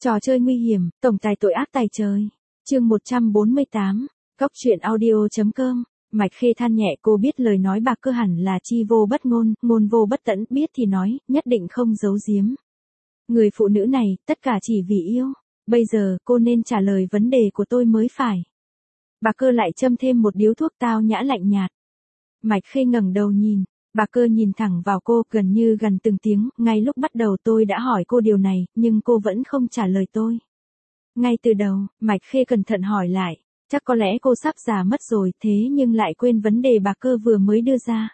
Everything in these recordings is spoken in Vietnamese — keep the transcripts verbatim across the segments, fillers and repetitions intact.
Trò chơi nguy hiểm, tổng tài tội ác tài trời. Chương một trăm bốn mươi tám, Góc truyện audio chấm com. Mạch Khê than nhẹ, cô biết lời nói bạc cơ hẳn là chi vô bất ngôn, ngôn vô bất tẫn, biết thì nói, nhất định không giấu giếm. Người phụ nữ này, tất cả chỉ vì yêu. Bây giờ, cô nên trả lời vấn đề của tôi mới phải. Bạc cơ lại châm thêm một điếu thuốc, tao nhã lạnh nhạt. Mạch Khê ngẩng đầu nhìn. Bạc cơ nhìn thẳng vào cô, gần như gần từng tiếng, ngay lúc bắt đầu tôi đã hỏi cô điều này, nhưng cô vẫn không trả lời tôi. Ngay từ đầu, Mạch Khê cẩn thận hỏi lại, chắc có lẽ cô sắp già mất rồi, thế nhưng lại quên vấn đề bạc cơ vừa mới đưa ra.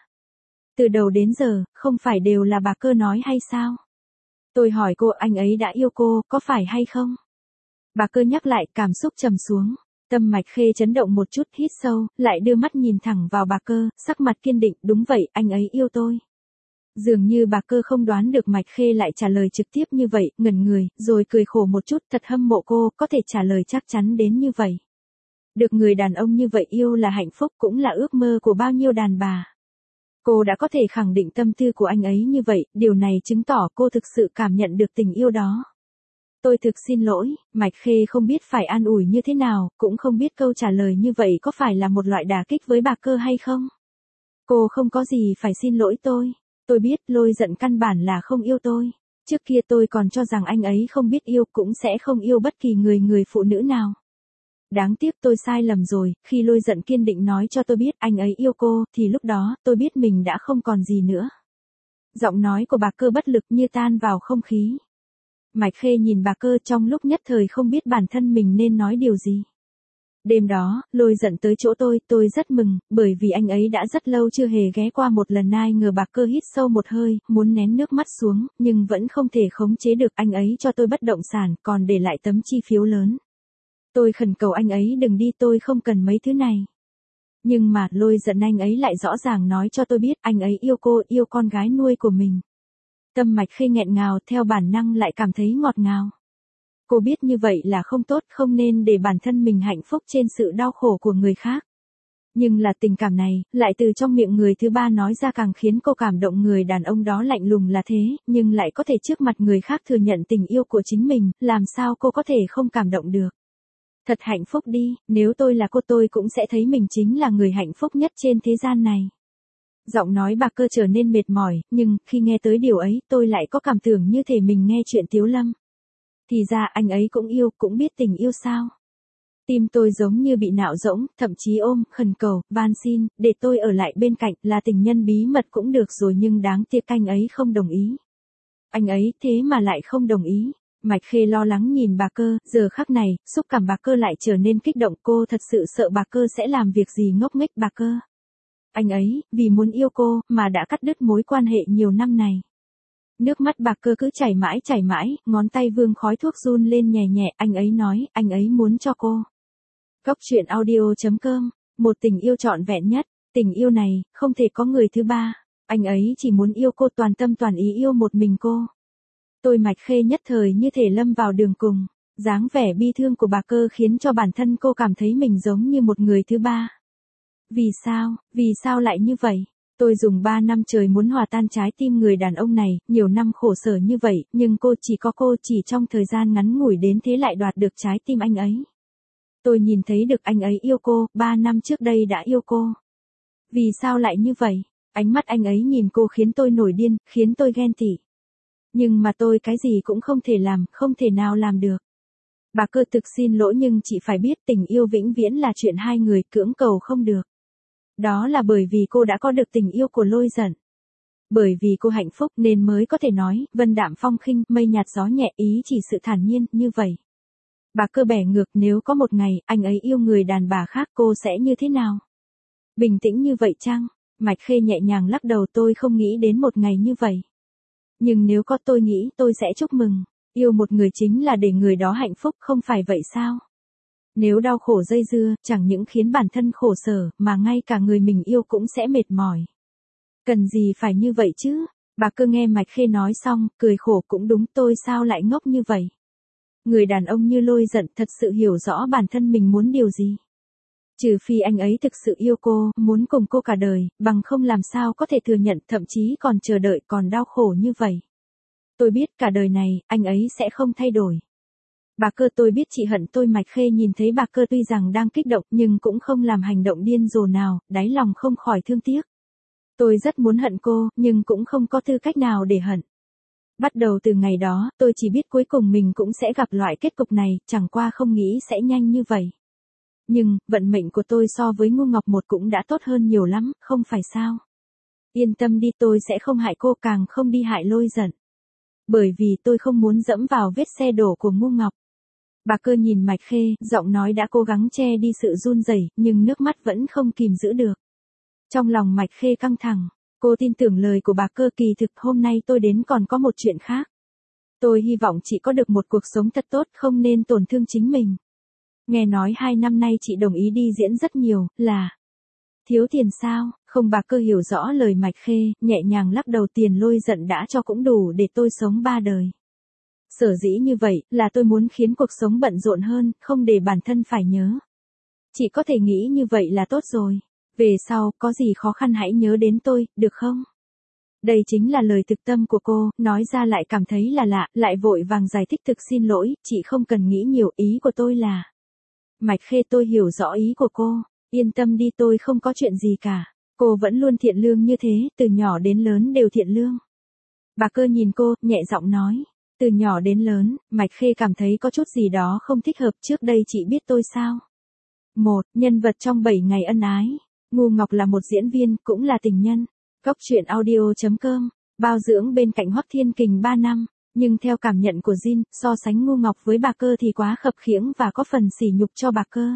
Từ đầu đến giờ, không phải đều là bạc cơ nói hay sao? Tôi hỏi cô, anh ấy đã yêu cô, có phải hay không? Bạc cơ nhắc lại, cảm xúc trầm xuống. Tâm Mạch Khê chấn động một chút, hít sâu, lại đưa mắt nhìn thẳng vào bạc cơ, sắc mặt kiên định, đúng vậy, anh ấy yêu tôi. Dường như bạc cơ không đoán được Mạch Khê lại trả lời trực tiếp như vậy, ngẩn người, rồi cười khổ một chút, thật hâm mộ cô, có thể trả lời chắc chắn đến như vậy. Được người đàn ông như vậy yêu là hạnh phúc, cũng là ước mơ của bao nhiêu đàn bà. Cô đã có thể khẳng định tâm tư của anh ấy như vậy, điều này chứng tỏ cô thực sự cảm nhận được tình yêu đó. Tôi thực xin lỗi, Mạch Khê không biết phải an ủi như thế nào, cũng không biết câu trả lời như vậy có phải là một loại đả kích với bạc cơ hay không. Cô không có gì phải xin lỗi tôi. Tôi biết Lôi Giận căn bản là không yêu tôi. Trước kia tôi còn cho rằng anh ấy không biết yêu, cũng sẽ không yêu bất kỳ người người phụ nữ nào. Đáng tiếc tôi sai lầm rồi, khi Lôi Giận kiên định nói cho tôi biết anh ấy yêu cô, thì lúc đó tôi biết mình đã không còn gì nữa. Giọng nói của bạc cơ bất lực như tan vào không khí. Mạch Khê nhìn bạc cơ, trong lúc nhất thời không biết bản thân mình nên nói điều gì. Đêm đó, Lôi Giận tới chỗ tôi, tôi rất mừng, bởi vì anh ấy đã rất lâu chưa hề ghé qua một lần. Ai ngờ bạc cơ hít sâu một hơi, muốn nén nước mắt xuống, nhưng vẫn không thể khống chế được. Anh ấy cho tôi bất động sản, còn để lại tấm chi phiếu lớn. Tôi khẩn cầu anh ấy đừng đi, tôi không cần mấy thứ này. Nhưng mà, Lôi Giận anh ấy lại rõ ràng nói cho tôi biết anh ấy yêu cô, yêu con gái nuôi của mình. Tâm Mạch Khê nghẹn ngào, theo bản năng lại cảm thấy ngọt ngào. Cô biết như vậy là không tốt, không nên để bản thân mình hạnh phúc trên sự đau khổ của người khác. Nhưng là tình cảm này, lại từ trong miệng người thứ ba nói ra càng khiến cô cảm động. Người đàn ông đó lạnh lùng là thế, nhưng lại có thể trước mặt người khác thừa nhận tình yêu của chính mình, làm sao cô có thể không cảm động được. Thật hạnh phúc đi, nếu tôi là cô tôi cũng sẽ thấy mình chính là người hạnh phúc nhất trên thế gian này. Giọng nói bạc cơ trở nên mệt mỏi, nhưng, khi nghe tới điều ấy, tôi lại có cảm tưởng như thể mình nghe chuyện Tiếu Lâm. Thì ra anh ấy cũng yêu, cũng biết tình yêu sao. Tim tôi giống như bị nạo rỗng, thậm chí ôm, khẩn cầu, van xin, để tôi ở lại bên cạnh, là tình nhân bí mật cũng được rồi, nhưng đáng tiếc anh ấy không đồng ý. Anh ấy thế mà lại không đồng ý. Mạch Khê lo lắng nhìn bạc cơ, giờ khắc này, xúc cảm bạc cơ lại trở nên kích động. Cô thật sự sợ bạc cơ sẽ làm việc gì ngốc nghếch. Bạc cơ. Anh ấy, vì muốn yêu cô, mà đã cắt đứt mối quan hệ nhiều năm này. Nước mắt bạc cơ cứ chảy mãi chảy mãi, ngón tay vương khói thuốc run lên nhẹ nhẹ. Anh ấy nói, anh ấy muốn cho cô. Góc truyện audio chấm com, một tình yêu trọn vẹn nhất. Tình yêu này, không thể có người thứ ba. Anh ấy chỉ muốn yêu cô, toàn tâm toàn ý yêu một mình cô. Tôi Mạch Khê nhất thời như thể lâm vào đường cùng. Dáng vẻ bi thương của bạc cơ khiến cho bản thân cô cảm thấy mình giống như một người thứ ba. Vì sao, vì sao lại như vậy? Tôi dùng ba năm trời muốn hòa tan trái tim người đàn ông này, nhiều năm khổ sở như vậy, nhưng cô chỉ có cô chỉ trong thời gian ngắn ngủi đến thế lại đoạt được trái tim anh ấy. Tôi nhìn thấy được anh ấy yêu cô, ba năm trước đây đã yêu cô. Vì sao lại như vậy? Ánh mắt anh ấy nhìn cô khiến tôi nổi điên, khiến tôi ghen tị. Nhưng mà tôi cái gì cũng không thể làm, không thể nào làm được. Bạc cơ thực xin lỗi, nhưng chị phải biết tình yêu vĩnh viễn là chuyện hai người, cưỡng cầu không được. Đó là bởi vì cô đã có được tình yêu của Lôi Giận. Bởi vì cô hạnh phúc nên mới có thể nói, vân đạm phong khinh, mây nhạt gió nhẹ, ý chỉ sự thản nhiên, như vậy. Bạc cơ bẻ ngược, nếu có một ngày, anh ấy yêu người đàn bà khác, cô sẽ như thế nào? Bình tĩnh như vậy chăng? Mạch Khê nhẹ nhàng lắc đầu, tôi không nghĩ đến một ngày như vậy. Nhưng nếu có, tôi nghĩ tôi sẽ chúc mừng. Yêu một người chính là để người đó hạnh phúc, không phải vậy sao? Nếu đau khổ dây dưa, chẳng những khiến bản thân khổ sở, mà ngay cả người mình yêu cũng sẽ mệt mỏi. Cần gì phải như vậy chứ? Bạc cơ nghe Mạch Khê nói xong, cười khổ, cũng đúng, tôi sao lại ngốc như vậy? Người đàn ông như Lôi Giận thật sự hiểu rõ bản thân mình muốn điều gì. Trừ phi anh ấy thực sự yêu cô, muốn cùng cô cả đời, bằng không làm sao có thể thừa nhận, thậm chí còn chờ đợi, còn đau khổ như vậy. Tôi biết cả đời này, anh ấy sẽ không thay đổi. Bà Cơ, tôi biết chị hận tôi. Mạch Khê nhìn thấy bà Cơ tuy rằng đang kích động nhưng cũng không làm hành động điên rồ nào, đáy lòng không khỏi thương tiếc. Tôi rất muốn hận cô, nhưng cũng không có tư cách nào để hận. Bắt đầu từ ngày đó, tôi chỉ biết cuối cùng mình cũng sẽ gặp loại kết cục này, chẳng qua không nghĩ sẽ nhanh như vậy. Nhưng, vận mệnh của tôi so với ngu ngọc một cũng đã tốt hơn nhiều lắm, không phải sao? Yên tâm đi, tôi sẽ không hại cô, càng không đi hại Lôi Giận. Bởi vì tôi không muốn dẫm vào vết xe đổ của ngu ngọc. Bà Cơ nhìn Mạch Khê, giọng nói đã cố gắng che đi sự run rẩy, nhưng nước mắt vẫn không kìm giữ được. Trong lòng Mạch Khê căng thẳng, cô tin tưởng lời của bà Cơ. Kỳ thực hôm nay tôi đến còn có một chuyện khác. Tôi hy vọng chị có được một cuộc sống thật tốt, không nên tổn thương chính mình. Nghe nói hai năm nay chị đồng ý đi diễn rất nhiều, là thiếu tiền sao? Không. Bà Cơ hiểu rõ lời Mạch Khê, nhẹ nhàng lắc đầu. Tiền Lôi Giận đã cho cũng đủ để tôi sống ba đời. Sở dĩ như vậy, là tôi muốn khiến cuộc sống bận rộn hơn, không để bản thân phải nhớ. Chị có thể nghĩ như vậy là tốt rồi. Về sau, có gì khó khăn hãy nhớ đến tôi, được không? Đây chính là lời thực tâm của cô, nói ra lại cảm thấy là lạ, lại vội vàng giải thích. Thực xin lỗi, chị không cần nghĩ nhiều, ý của tôi là... Mạch Khê, tôi hiểu rõ ý của cô, yên tâm đi, tôi không có chuyện gì cả. Cô vẫn luôn thiện lương như thế, từ nhỏ đến lớn đều thiện lương. Bà Cơ nhìn cô, nhẹ giọng nói. Từ nhỏ đến lớn, Mạch Khê cảm thấy có chút gì đó không thích hợp. Trước đây chị biết tôi sao? Một, nhân vật trong bảy ngày ân ái. Ngu Ngọc là một diễn viên, cũng là tình nhân. Cóc truyện audio chấm com, bao dưỡng bên cạnh Hoắc Thiên Kình ba năm. Nhưng theo cảm nhận của Jin, so sánh Ngu Ngọc với bà Cơ thì quá khập khiễng và có phần sỉ nhục cho bà Cơ.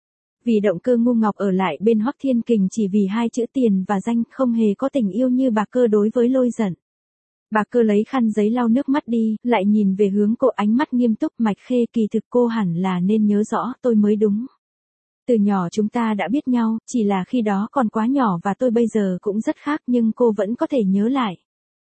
Vì động cơ Ngu Ngọc ở lại bên Hoắc Thiên Kình chỉ vì hai chữ tiền và danh, không hề có tình yêu như bà Cơ đối với Lôi Giận. Bà Cơ lấy khăn giấy lau nước mắt đi, lại nhìn về hướng cô, ánh mắt nghiêm túc. Mạch Khê, kỳ thực cô hẳn là nên nhớ rõ tôi mới đúng. Từ nhỏ chúng ta đã biết nhau, chỉ là khi đó còn quá nhỏ và tôi bây giờ cũng rất khác, nhưng cô vẫn có thể nhớ lại.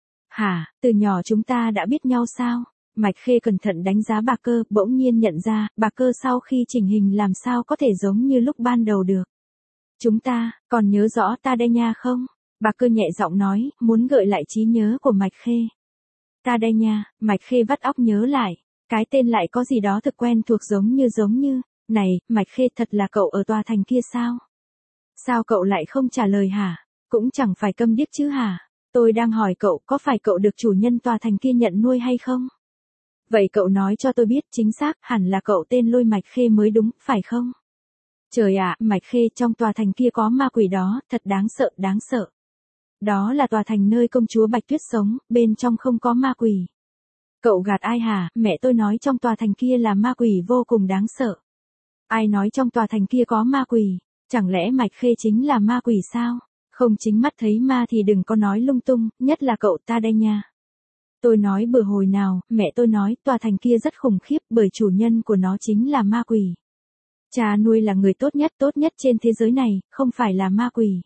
Hả, từ nhỏ chúng ta đã biết nhau sao? Mạch Khê cẩn thận đánh giá bà Cơ, bỗng nhiên nhận ra, bà Cơ sau khi chỉnh hình làm sao có thể giống như lúc ban đầu được. Chúng ta, còn nhớ rõ ta đây nha không? Bà Cơ nhẹ giọng nói, muốn gợi lại trí nhớ của Mạch Khê. Ta đây nha, Mạch Khê vắt óc nhớ lại, cái tên lại có gì đó thực quen thuộc, giống như giống như, này, Mạch Khê, thật là cậu ở tòa thành kia sao? Sao cậu lại không trả lời hả? Cũng chẳng phải câm điếc chứ hả? Tôi đang hỏi cậu, có phải cậu được chủ nhân tòa thành kia nhận nuôi hay không? Vậy cậu nói cho tôi biết, chính xác, hẳn là cậu tên Lôi Mạch Khê mới đúng, phải không? Trời ạ, Mạch Khê, trong tòa thành kia có ma quỷ đó, thật đáng sợ, đáng sợ. Đó là tòa thành nơi công chúa Bạch Tuyết sống, bên trong không có ma quỷ. Cậu gạt ai hả? Mẹ tôi nói trong tòa thành kia là ma quỷ vô cùng đáng sợ. Ai nói trong tòa thành kia có ma quỷ? Chẳng lẽ Mạch Khê chính là ma quỷ sao? Không chính mắt thấy ma thì đừng có nói lung tung, nhất là cậu ta đây nha. Tôi nói bừa hồi nào, mẹ tôi nói tòa thành kia rất khủng khiếp bởi chủ nhân của nó chính là ma quỷ. Cha nuôi là người tốt nhất tốt nhất trên thế giới này, không phải là ma quỷ.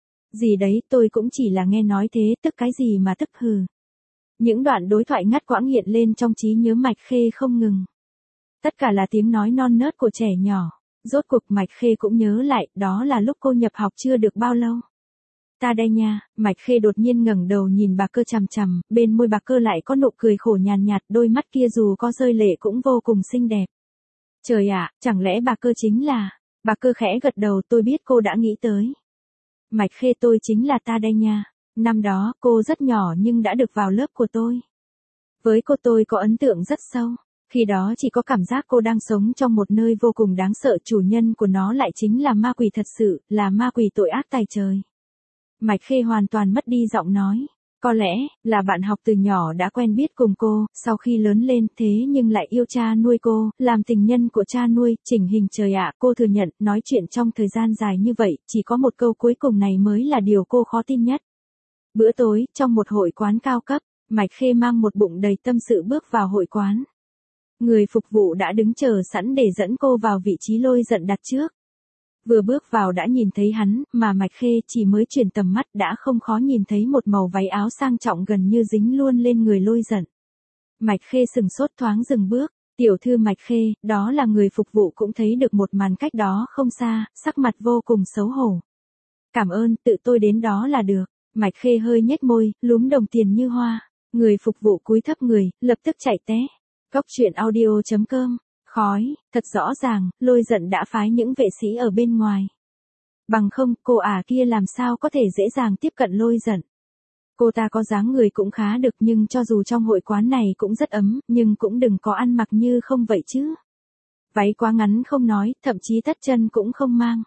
Gì đấy, tôi cũng chỉ là nghe nói thế, tức cái gì mà tức hừ. Những đoạn đối thoại ngắt quãng hiện lên trong trí nhớ Mạch Khê không ngừng. Tất cả là tiếng nói non nớt của trẻ nhỏ. Rốt cuộc Mạch Khê cũng nhớ lại, đó là lúc cô nhập học chưa được bao lâu. Ta đây nha, Mạch Khê đột nhiên ngẩng đầu nhìn bà Cơ chằm chằm, bên môi bà Cơ lại có nụ cười khổ nhàn nhạt, đôi mắt kia dù có rơi lệ cũng vô cùng xinh đẹp. Trời ạ, chẳng lẽ bà Cơ chính là... Bà Cơ khẽ gật đầu, tôi biết cô đã nghĩ tới. Mạch Khê, tôi chính là ta đây nha. Năm đó, cô rất nhỏ nhưng đã được vào lớp của tôi. Với cô tôi có ấn tượng rất sâu. Khi đó chỉ có cảm giác cô đang sống trong một nơi vô cùng đáng sợ, chủ nhân của nó lại chính là ma quỷ thật sự, là ma quỷ tội ác tày trời. Mạch Khê hoàn toàn mất đi giọng nói. Có lẽ, là bạn học từ nhỏ đã quen biết cùng cô, sau khi lớn lên thế nhưng lại yêu cha nuôi cô, làm tình nhân của cha nuôi, chỉnh hình trời ạ, cô thừa nhận, nói chuyện trong thời gian dài như vậy, chỉ có một câu cuối cùng này mới là điều cô khó tin nhất. Bữa tối, trong một hội quán cao cấp, Mạch Khê mang một bụng đầy tâm sự bước vào hội quán. Người phục vụ đã đứng chờ sẵn để dẫn cô vào vị trí Lôi Giận đặt trước. Vừa bước vào đã nhìn thấy hắn, mà Mạch Khê chỉ mới chuyển tầm mắt đã không khó nhìn thấy một màu váy áo sang trọng gần như dính luôn lên người Lôi Giận. Mạch Khê sừng sốt thoáng dừng bước, tiểu thư Mạch Khê, đó là người phục vụ cũng thấy được một màn cách đó không xa, sắc mặt vô cùng xấu hổ. Cảm ơn, tự tôi đến đó là được. Mạch Khê hơi nhếch môi, lúm đồng tiền như hoa. Người phục vụ cúi thấp người, lập tức chạy té. Cóc truyện audio chấm com Khói, thật rõ ràng, Lôi Giận đã phái những vệ sĩ ở bên ngoài. Bằng không, cô ả kia làm sao có thể dễ dàng tiếp cận Lôi Giận. Cô ta có dáng người cũng khá được nhưng cho dù trong hội quán này cũng rất ấm, nhưng cũng đừng có ăn mặc như không vậy chứ. Váy quá ngắn không nói, thậm chí tất chân cũng không mang.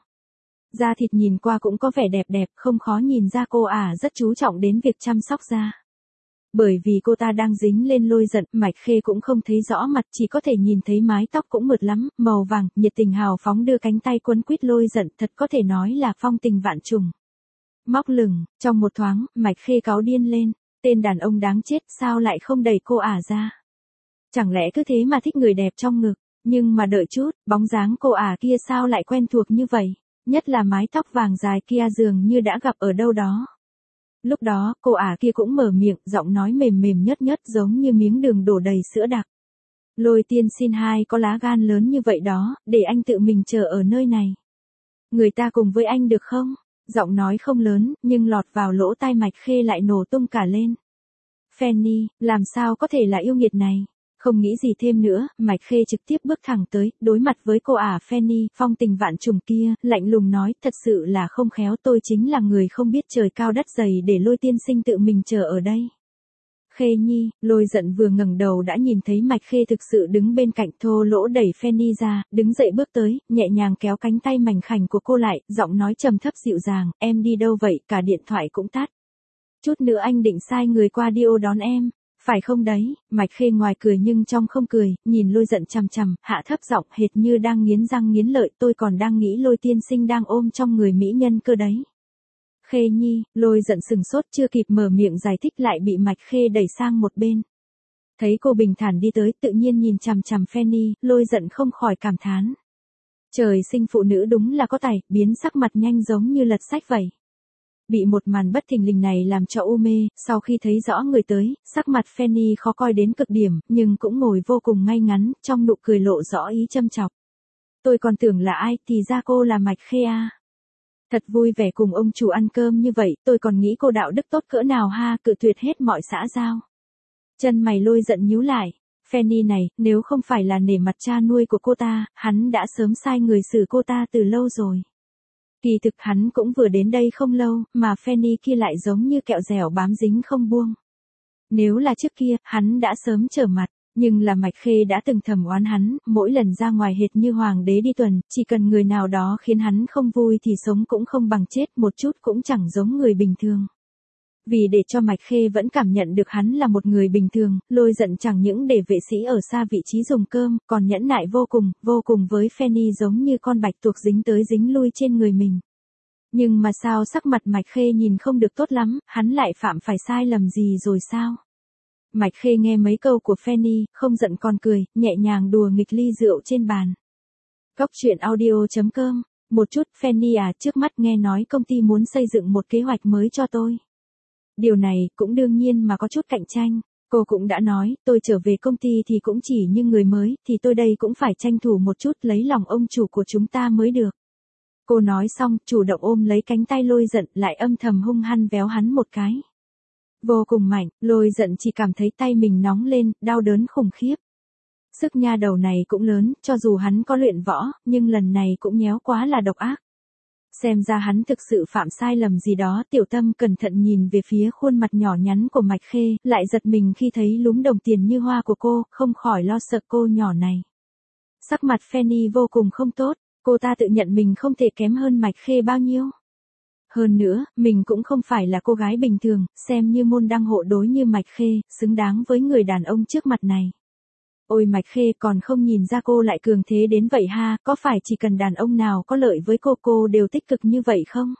Da thịt nhìn qua cũng có vẻ đẹp đẹp, không khó nhìn ra cô ả rất chú trọng đến việc chăm sóc da. Bởi vì cô ta đang dính lên Lôi Giận, Mạch Khê cũng không thấy rõ mặt, chỉ có thể nhìn thấy mái tóc cũng mượt lắm, màu vàng, nhiệt tình hào phóng đưa cánh tay quấn quýt Lôi Giận, thật có thể nói là phong tình vạn trùng. Móc lửng, trong một thoáng, Mạch Khê cáu điên lên, tên đàn ông đáng chết, sao lại không đẩy cô ả ra? Chẳng lẽ cứ thế mà thích người đẹp trong ngực, nhưng mà đợi chút, bóng dáng cô ả kia sao lại quen thuộc như vậy, nhất là mái tóc vàng dài kia dường như đã gặp ở đâu đó. Lúc đó, cô ả kia cũng mở miệng, giọng nói mềm mềm nhớt nhớt giống như miếng đường đổ đầy sữa đặc. Lôi tiên xin hai có lá gan lớn như vậy đó, để anh tự mình chờ ở nơi này. Người ta cùng với anh được không? Giọng nói không lớn, nhưng lọt vào lỗ tai Mạch Khê lại nổ tung cả lên. Fanny, làm sao có thể là yêu nghiệt này? Không nghĩ gì thêm nữa, Mạch Khê trực tiếp bước thẳng tới, đối mặt với cô ả Fanny, phong tình vạn trùng kia, lạnh lùng nói, thật sự là không khéo, tôi chính là người không biết trời cao đất dày để Lôi tiên sinh tự mình chờ ở đây. Khê Nhi, Lôi Giận vừa ngẩng đầu đã nhìn thấy Mạch Khê thực sự đứng bên cạnh, thô lỗ đẩy Fanny ra, đứng dậy bước tới, nhẹ nhàng kéo cánh tay mảnh khảnh của cô lại, giọng nói trầm thấp dịu dàng, em đi đâu vậy, cả điện thoại cũng tắt. Chút nữa anh định sai người qua đi ô đón em. Phải không đấy, Mạch Khê ngoài cười nhưng trong không cười, nhìn Lôi Giận chằm chằm, hạ thấp giọng hệt như đang nghiến răng nghiến lợi, tôi còn đang nghĩ Lôi tiên sinh đang ôm trong người mỹ nhân cơ đấy. Khê Nhi, Lôi Giận sừng sốt chưa kịp mở miệng giải thích lại bị Mạch Khê đẩy sang một bên. Thấy cô bình thản đi tới, tự nhiên nhìn chằm chằm Fanny, Lôi Giận không khỏi cảm thán. Trời sinh phụ nữ đúng là có tài, biến sắc mặt nhanh giống như lật sách vậy. Bị một màn bất thình lình này làm cho u mê, sau khi thấy rõ người tới, sắc mặt Fanny khó coi đến cực điểm, nhưng cũng ngồi vô cùng ngay ngắn, trong nụ cười lộ rõ ý châm chọc. Tôi còn tưởng là ai, thì ra cô là Mạch Khê à. Thật vui vẻ cùng ông chủ ăn cơm như vậy, tôi còn nghĩ cô đạo đức tốt cỡ nào ha, cự tuyệt hết mọi xã giao. Chân mày Lôi Giận nhíu lại, Fanny này, nếu không phải là nể mặt cha nuôi của cô ta, hắn đã sớm sai người xử cô ta từ lâu rồi. Kỳ thực hắn cũng vừa đến đây không lâu, mà Fanny kia lại giống như kẹo dẻo bám dính không buông. Nếu là trước kia, hắn đã sớm trở mặt, nhưng là Mạch Khê đã từng thầm oán hắn, mỗi lần ra ngoài hệt như hoàng đế đi tuần, chỉ cần người nào đó khiến hắn không vui thì sống cũng không bằng chết, một chút cũng chẳng giống người bình thường. Vì để cho Mạch Khê vẫn cảm nhận được hắn là một người bình thường, Lôi Giận chẳng những để vệ sĩ ở xa vị trí dùng cơm, còn nhẫn nại vô cùng, vô cùng với Fanny giống như con bạch tuộc dính tới dính lui trên người mình. Nhưng mà sao sắc mặt Mạch Khê nhìn không được tốt lắm, hắn lại phạm phải sai lầm gì rồi sao? Mạch Khê nghe mấy câu của Fanny, không giận còn cười, nhẹ nhàng đùa nghịch ly rượu trên bàn. Góc truyện audio chấm com, một chút, Fanny à, trước mắt nghe nói công ty muốn xây dựng một kế hoạch mới cho tôi. Điều này cũng đương nhiên mà có chút cạnh tranh, cô cũng đã nói, tôi trở về công ty thì cũng chỉ như người mới, thì tôi đây cũng phải tranh thủ một chút lấy lòng ông chủ của chúng ta mới được. Cô nói xong, chủ động ôm lấy cánh tay Lôi Giận, lại âm thầm hung hăng véo hắn một cái. Vô cùng mạnh, Lôi Giận chỉ cảm thấy tay mình nóng lên, đau đớn khủng khiếp. Sức nha đầu này cũng lớn, cho dù hắn có luyện võ, nhưng lần này cũng nhéo quá là độc ác. Xem ra hắn thực sự phạm sai lầm gì đó, Tiểu Tâm cẩn thận nhìn về phía khuôn mặt nhỏ nhắn của Mạch Khê, lại giật mình khi thấy lúm đồng tiền như hoa của cô, không khỏi lo sợ cô nhỏ này. Sắc mặt Fanny vô cùng không tốt, cô ta tự nhận mình không thể kém hơn Mạch Khê bao nhiêu. Hơn nữa, mình cũng không phải là cô gái bình thường, xem như môn đăng hộ đối như Mạch Khê, xứng đáng với người đàn ông trước mặt này. Ôi Mạch Khê còn không nhìn ra cô lại cường thế đến vậy ha, có phải chỉ cần đàn ông nào có lợi với cô cô đều tích cực như vậy không?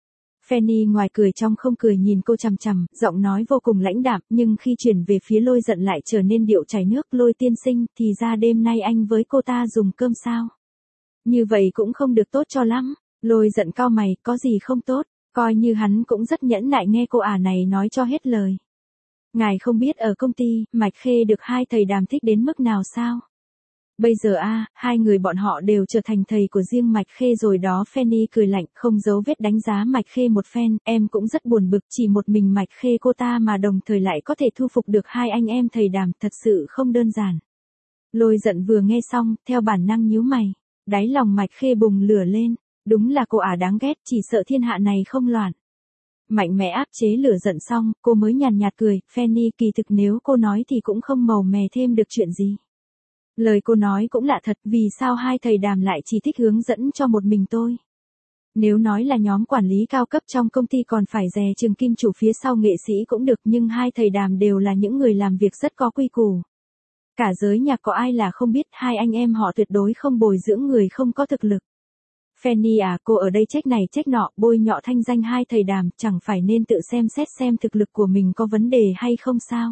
Fanny ngoài cười trong không cười nhìn cô chằm chằm, giọng nói vô cùng lãnh đạm, nhưng khi chuyển về phía Lôi Giận lại trở nên điệu chảy nước. Lôi tiên sinh, thì ra đêm nay anh với cô ta dùng cơm sao? Như vậy cũng không được tốt cho lắm. Lôi Giận cau mày, có gì không tốt, coi như hắn cũng rất nhẫn nại nghe cô ả này nói cho hết lời. Ngài không biết ở công ty, Mạch Khê được hai thầy đàm thích đến mức nào sao? Bây giờ a, hai người bọn họ đều trở thành thầy của riêng Mạch Khê rồi đó. Fanny cười lạnh, không giấu vết đánh giá Mạch Khê một phen, em cũng rất buồn bực, chỉ một mình Mạch Khê cô ta mà đồng thời lại có thể thu phục được hai anh em thầy đàm, thật sự không đơn giản. Lôi giận vừa nghe xong, theo bản năng nhíu mày. Đáy lòng Mạch Khê bùng lửa lên. Đúng là cô ả đáng ghét, chỉ sợ thiên hạ này không loạn. Mạnh mẽ áp chế lửa giận xong, cô mới nhàn nhạt cười, Fanny, kỳ thực nếu cô nói thì cũng không màu mè thêm được chuyện gì. Lời cô nói cũng lạ thật, vì sao hai thầy Đàm lại chỉ thích hướng dẫn cho một mình tôi. Nếu nói là nhóm quản lý cao cấp trong công ty còn phải dè chừng kim chủ phía sau nghệ sĩ cũng được, nhưng hai thầy Đàm đều là những người làm việc rất có quy củ. Cả giới nhạc có ai là không biết hai anh em họ tuyệt đối không bồi dưỡng người không có thực lực. Fanny à, cô ở đây trách này trách nọ, bôi nhọ thanh danh hai thầy Đàm, chẳng phải nên tự xem xét xem thực lực của mình có vấn đề hay không sao?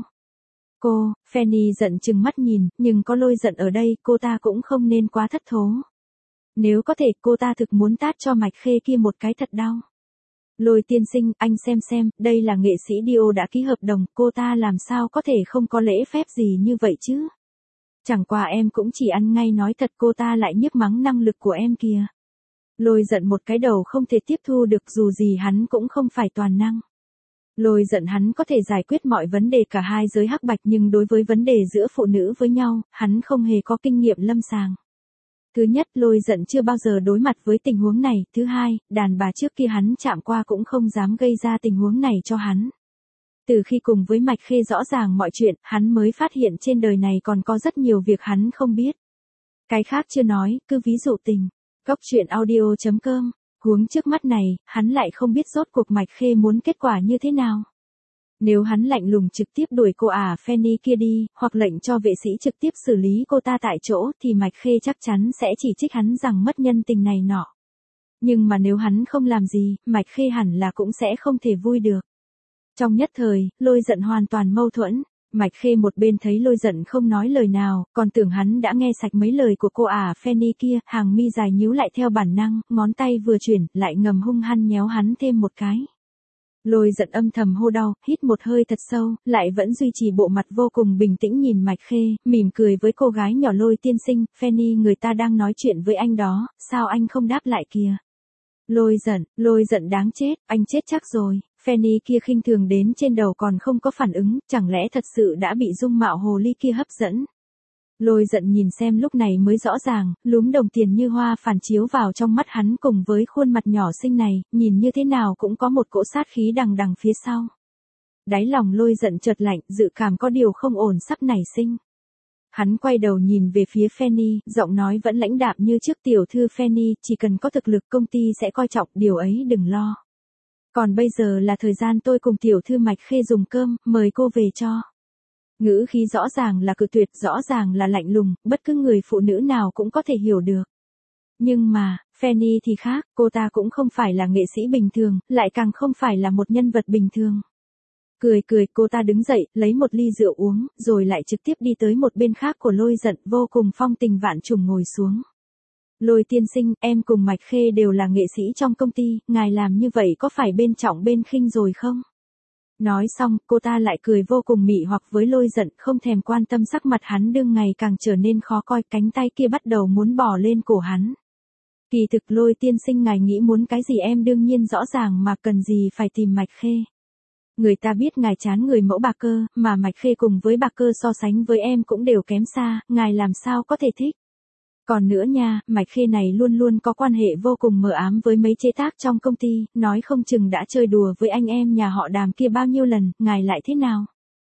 Cô, Fanny giận chừng mắt nhìn, nhưng có Lôi Giận ở đây, cô ta cũng không nên quá thất thố. Nếu có thể, cô ta thực muốn tát cho Mạch Khê kia một cái thật đau. Lôi tiên sinh, anh xem xem, đây là nghệ sĩ Dio đã ký hợp đồng, cô ta làm sao có thể không có lễ phép gì như vậy chứ? Chẳng qua em cũng chỉ ăn ngay nói thật, cô ta lại nhức mắng năng lực của em kìa. Lôi Giận một cái đầu không thể tiếp thu được, dù gì hắn cũng không phải toàn năng. Lôi Giận hắn có thể giải quyết mọi vấn đề cả hai giới hắc bạch, nhưng đối với vấn đề giữa phụ nữ với nhau, hắn không hề có kinh nghiệm lâm sàng. Thứ nhất, Lôi Giận chưa bao giờ đối mặt với tình huống này. Thứ hai, đàn bà trước kia hắn chạm qua cũng không dám gây ra tình huống này cho hắn. Từ khi cùng với Mạch Khê rõ ràng mọi chuyện, hắn mới phát hiện trên đời này còn có rất nhiều việc hắn không biết. Cái khác chưa nói, cứ ví dụ tình. Góc truyện audio chấm com, huống trước mắt này, hắn lại không biết rốt cuộc Mạch Khê muốn kết quả như thế nào. Nếu hắn lạnh lùng trực tiếp đuổi cô ả Fanny kia đi, hoặc lệnh cho vệ sĩ trực tiếp xử lý cô ta tại chỗ, thì Mạch Khê chắc chắn sẽ chỉ trích hắn rằng mất nhân tình này nọ. Nhưng mà nếu hắn không làm gì, Mạch Khê hẳn là cũng sẽ không thể vui được. Trong nhất thời, Lôi Giận hoàn toàn mâu thuẫn. Mạch Khê một bên thấy Lôi Giận không nói lời nào, còn tưởng hắn đã nghe sạch mấy lời của cô ả Fanny kia, hàng mi dài nhíu lại theo bản năng, ngón tay vừa chuyển, lại ngầm hung hăng nhéo hắn thêm một cái. Lôi Giận âm thầm hô đau, hít một hơi thật sâu, lại vẫn duy trì bộ mặt vô cùng bình tĩnh nhìn Mạch Khê, mỉm cười với cô gái nhỏ, Lôi tiên sinh, Fanny người ta đang nói chuyện với anh đó, sao anh không đáp lại kìa. Lôi Giận, Lôi Giận đáng chết, anh chết chắc rồi. Fanny kia khinh thường đến trên đầu còn không có phản ứng, chẳng lẽ thật sự đã bị dung mạo hồ ly kia hấp dẫn. Lôi Giận nhìn xem lúc này mới rõ ràng, lúm đồng tiền như hoa phản chiếu vào trong mắt hắn cùng với khuôn mặt nhỏ xinh này, nhìn như thế nào cũng có một cỗ sát khí đằng đằng phía sau. Đáy lòng Lôi Giận chợt lạnh, dự cảm có điều không ổn sắp nảy sinh. Hắn quay đầu nhìn về phía Fanny, giọng nói vẫn lãnh đạm như trước, tiểu thư Fanny, chỉ cần có thực lực công ty sẽ coi trọng, điều ấy đừng lo. Còn bây giờ là thời gian tôi cùng tiểu thư Mạch Khê dùng cơm, mời cô về cho. Ngữ khí rõ ràng là cự tuyệt, rõ ràng là lạnh lùng, bất cứ người phụ nữ nào cũng có thể hiểu được. Nhưng mà, Fanny thì khác, cô ta cũng không phải là nghệ sĩ bình thường, lại càng không phải là một nhân vật bình thường. Cười cười, cô ta đứng dậy, lấy một ly rượu uống, rồi lại trực tiếp đi tới một bên khác của Lôi Giận, vô cùng phong tình vạn trùng ngồi xuống. Lôi tiên sinh, em cùng Mạch Khê đều là nghệ sĩ trong công ty, ngài làm như vậy có phải bên trọng bên khinh rồi không? Nói xong, cô ta lại cười vô cùng mị hoặc với Lôi Giận, không thèm quan tâm sắc mặt hắn đương ngày càng trở nên khó coi, cánh tay kia bắt đầu muốn bò lên cổ hắn. Kỳ thực Lôi tiên sinh, ngài nghĩ muốn cái gì em đương nhiên rõ ràng mà, cần gì phải tìm Mạch Khê. Người ta biết ngài chán người mẫu Bạc Cơ, mà Mạch Khê cùng với Bạc Cơ so sánh với em cũng đều kém xa, ngài làm sao có thể thích. Còn nữa nha, Mạch Khê này luôn luôn có quan hệ vô cùng mờ ám với mấy chế tác trong công ty, nói không chừng đã chơi đùa với anh em nhà họ Đàm kia bao nhiêu lần, ngài lại thế nào?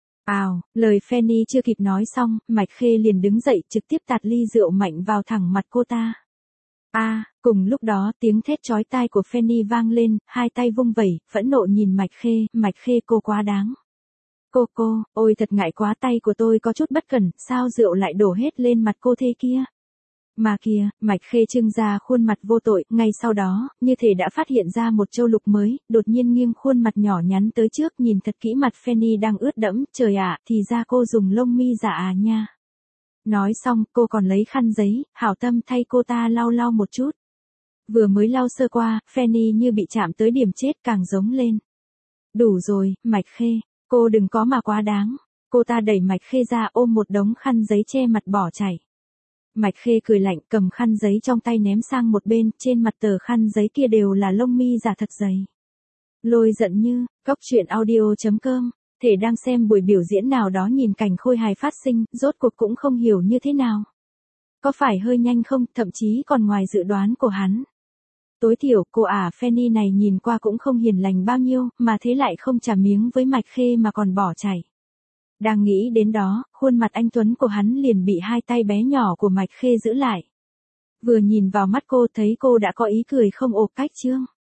Ào, lời Fanny chưa kịp nói xong, Mạch Khê liền đứng dậy trực tiếp tạt ly rượu mạnh vào thẳng mặt cô ta. A, à, cùng lúc đó tiếng thét chói tai của Fanny vang lên, hai tay vung vẩy, phẫn nộ nhìn Mạch Khê, Mạch Khê cô quá đáng. Cô cô, ôi thật ngại quá, tay của tôi có chút bất cẩn, sao rượu lại đổ hết lên mặt cô thế kia? Mà kìa, Mạch Khê trưng ra khuôn mặt vô tội, ngay sau đó, như thể đã phát hiện ra một châu lục mới, đột nhiên nghiêng khuôn mặt nhỏ nhắn tới trước, nhìn thật kỹ mặt Fanny đang ướt đẫm, trời ạ, thì ra cô dùng lông mi giả à nha. Nói xong, cô còn lấy khăn giấy, hảo tâm thay cô ta lau lau một chút. Vừa mới lau sơ qua, Fanny như bị chạm tới điểm chết, càng giống lên. Đủ rồi, Mạch Khê, cô đừng có mà quá đáng. Cô ta đẩy Mạch Khê ra, ôm một đống khăn giấy che mặt bỏ chạy. Mạch Khê cười lạnh, cầm khăn giấy trong tay ném sang một bên, trên mặt tờ khăn giấy kia đều là lông mi giả thật dày. Lôi Giận như, góc truyện audio chấm com Thể đang xem buổi biểu diễn nào đó nhìn cảnh khôi hài phát sinh, rốt cuộc cũng không hiểu như thế nào. Có phải hơi nhanh không, thậm chí còn ngoài dự đoán của hắn. Tối thiểu, cô ả Fanny này nhìn qua cũng không hiền lành bao nhiêu, mà thế lại không trả miếng với Mạch Khê mà còn bỏ chạy. Đang nghĩ đến đó, khuôn mặt anh Tuấn của hắn liền bị hai tay bé nhỏ của Mạch Khê giữ lại. Vừa nhìn vào mắt cô thấy cô đã có ý cười không ộp cách chương.